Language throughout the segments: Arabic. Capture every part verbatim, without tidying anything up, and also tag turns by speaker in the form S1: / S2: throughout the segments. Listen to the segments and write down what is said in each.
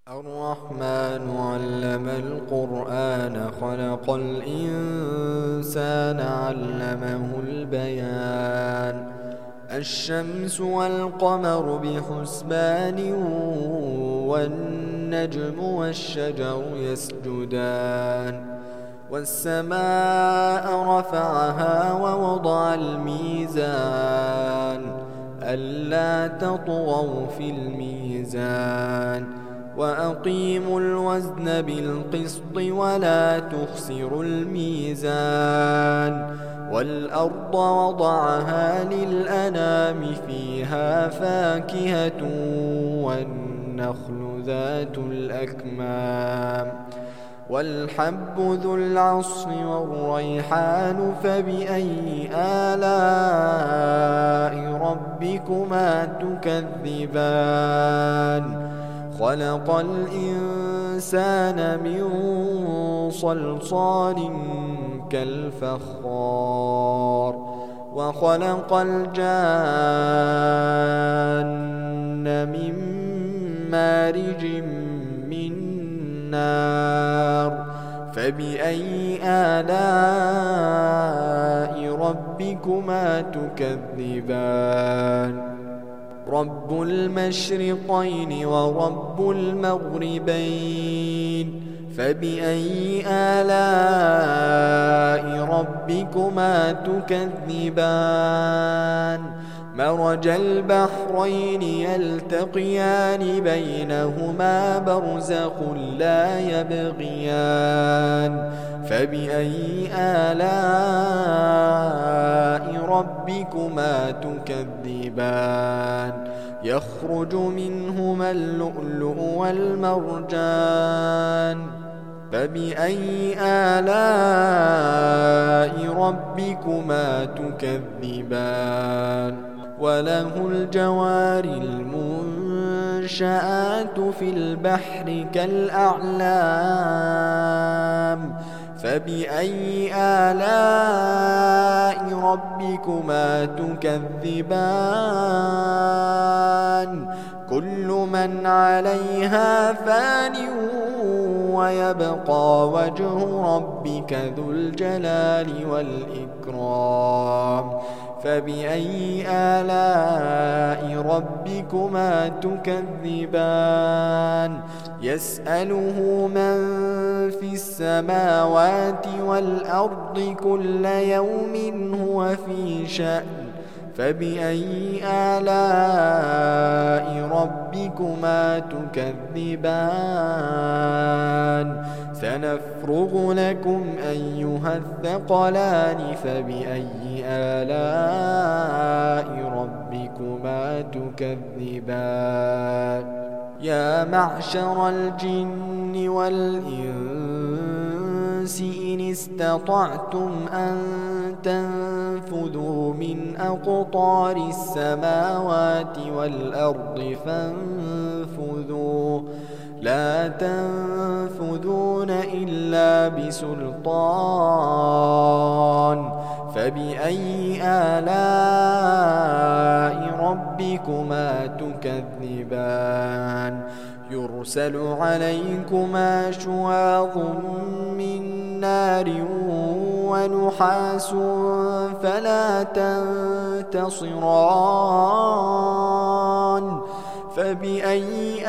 S1: الرحمن علم القرآن خلق الإنسان علمه البيان. الشمس والقمر بحسبان والنجم والشجر يسجدان. والسماء رفعها ووضع الميزان ألا تطغوا في الميزان وأقيموا الوزن بالقسط ولا تخسروا الميزان. والأرض وضعها للأنام فيها فاكهة والنخل ذات الأكمام والحب ذو العصف والريحان فبأي آلاء ربكما تكذبان. خلق الإنسان من صلصال كالفخار وخلق الجان من مارج من نار فبأي آلاء ربكما تكذبان. رب المشرقين ورب المغربين فبأي آلاء ربكما تكذبان. مرج البحرين يلتقيان بينهما برزخ لا يبغيان فبأي آلاء ربكما تكذبان. يخرج منهما اللؤلؤ والمرجان فبأي آلاء ربكما تكذبان. وله الجوار المنشآت في البحر كالأعلام فبأي آلاء ربكما تكذبان. كل من عليها فان ويبقى وجه ربك ذو الجلال والإكرام فبأي آلاء ربكما تكذبان. يسأله من في السماوات والأرض كل يوم هو في شأن فبأي آلاء ربكما تكذبان. سنفرغ لكم أيها الثقلان فبأي آلاء ربكما تكذبان. يا معشر الجن والإنس إن استطعتم أن تنفذوا من أقطار السماوات والأرض فانفذوا لا تنفذون إلا بسلطان فبأي آلاء ربكما تكذبان. يرسل عليكما شواظ من نار ونحاس فلا تنتصران فبأي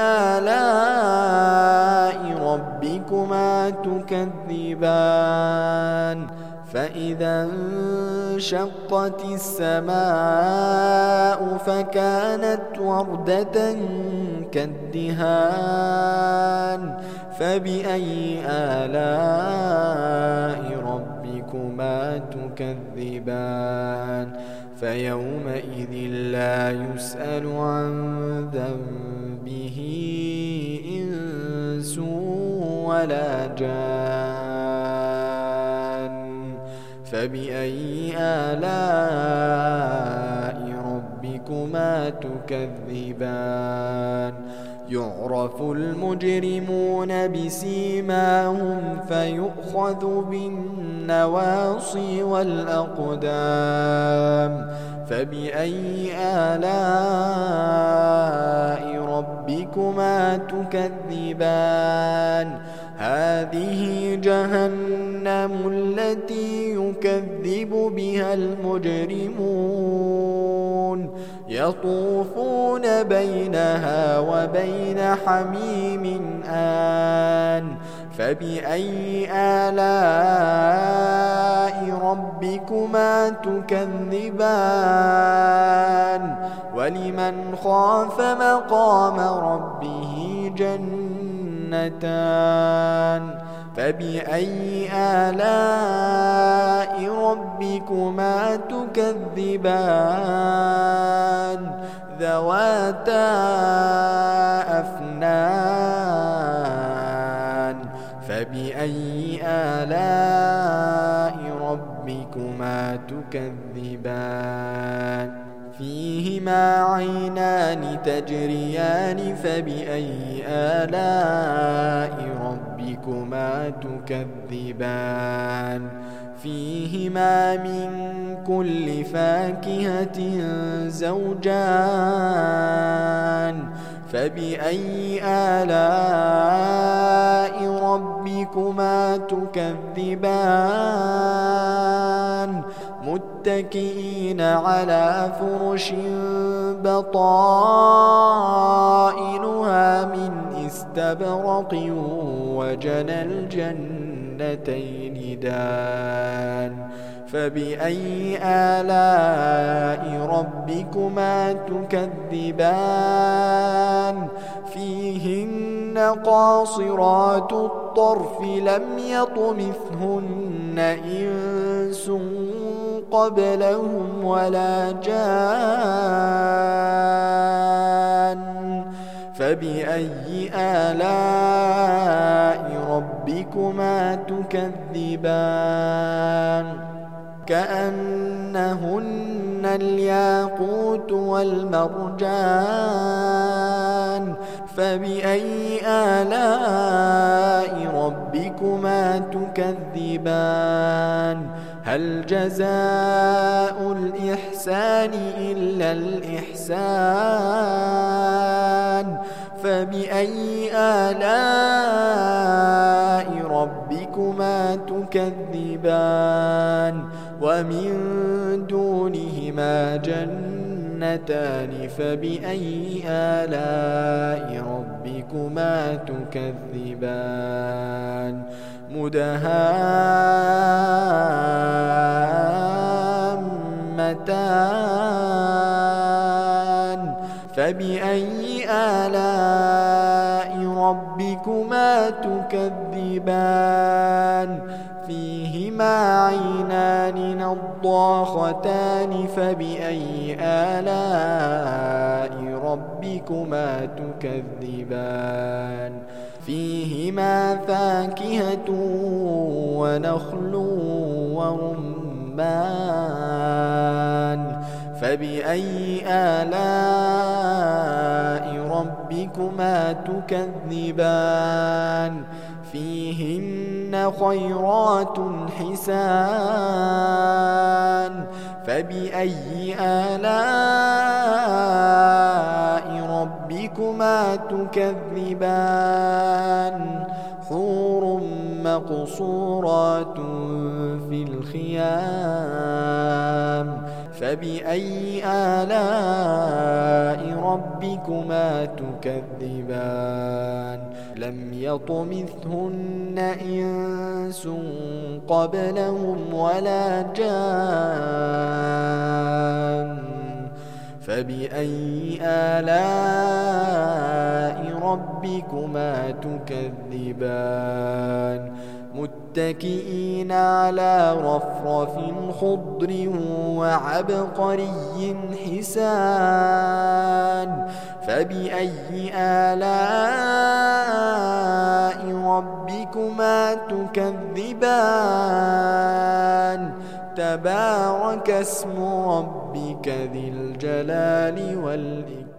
S1: آلاء ربكما تكذبان. فإذا انشقت السماء فكانت وردة كالدهان فبأي آلاء ربكما تكذبان. فيومئذ لا يسأل عن ذنبه إنس ولا جان فبأي آلاء ربكما تكذبان. يعرف المجرمون بسيماهم فيؤخذ بالنواصي والأقدام فبأي آلاء ربكما ربكما تكذبان هذه جهنم التي يكذب بها المجرمون يطوفون بينها وبين حميم آن فبأي آلاء ربكما تكذبان ولمن خاف مقام ربه جنتان فبأي آلاء ربكما تكذبان ذواتا أفنان فبأي آلاء ربكما تكذبان فيهما عينان تجريان فبأي آلاء ربكما تكذبان فيهما من كل فاكهة زوجان فبأي آلاء ربكما تكذبان متكئين على فرش بطائنها من استبرق وجنى الجنتين دان فبأي آلاء ربكما تكذبان فيهن قاصرات الطرف لم يطمثهن إنس قبلهم ولا جان فبأي آلاء ربكما تكذبان كأنهن الياقوت والمرجان فبأي آلاء ربكما تكذبان هل جزاء الإحسان إلا الإحسان فبأي آلاء ربكما تكذبان ومن دونهما جنتان فبأي آلاء ربكما تكذبان مدهامتان فبأي آلاء ربكما تكذبان فيهما عينان نضاختان فبأي آلاء ربكما تكذبان فيهما فاكهة ونخل ورمان فبأي آلاء ربكما تكذبان فيهن خيرات حسان فبأي آلاء ربكما تكذبان حور مقصورات في الخيام فبأي آلاء ربكما تكذبان لم يطمثهن إنس قبلهم ولا جان فبأي آلاء ربكما تكذبان متكئين على رفرف خضر وعبقري حسان فبأي آلاء ربكما تكذبان تبارك اسم ربك ذي الجلال والإكرام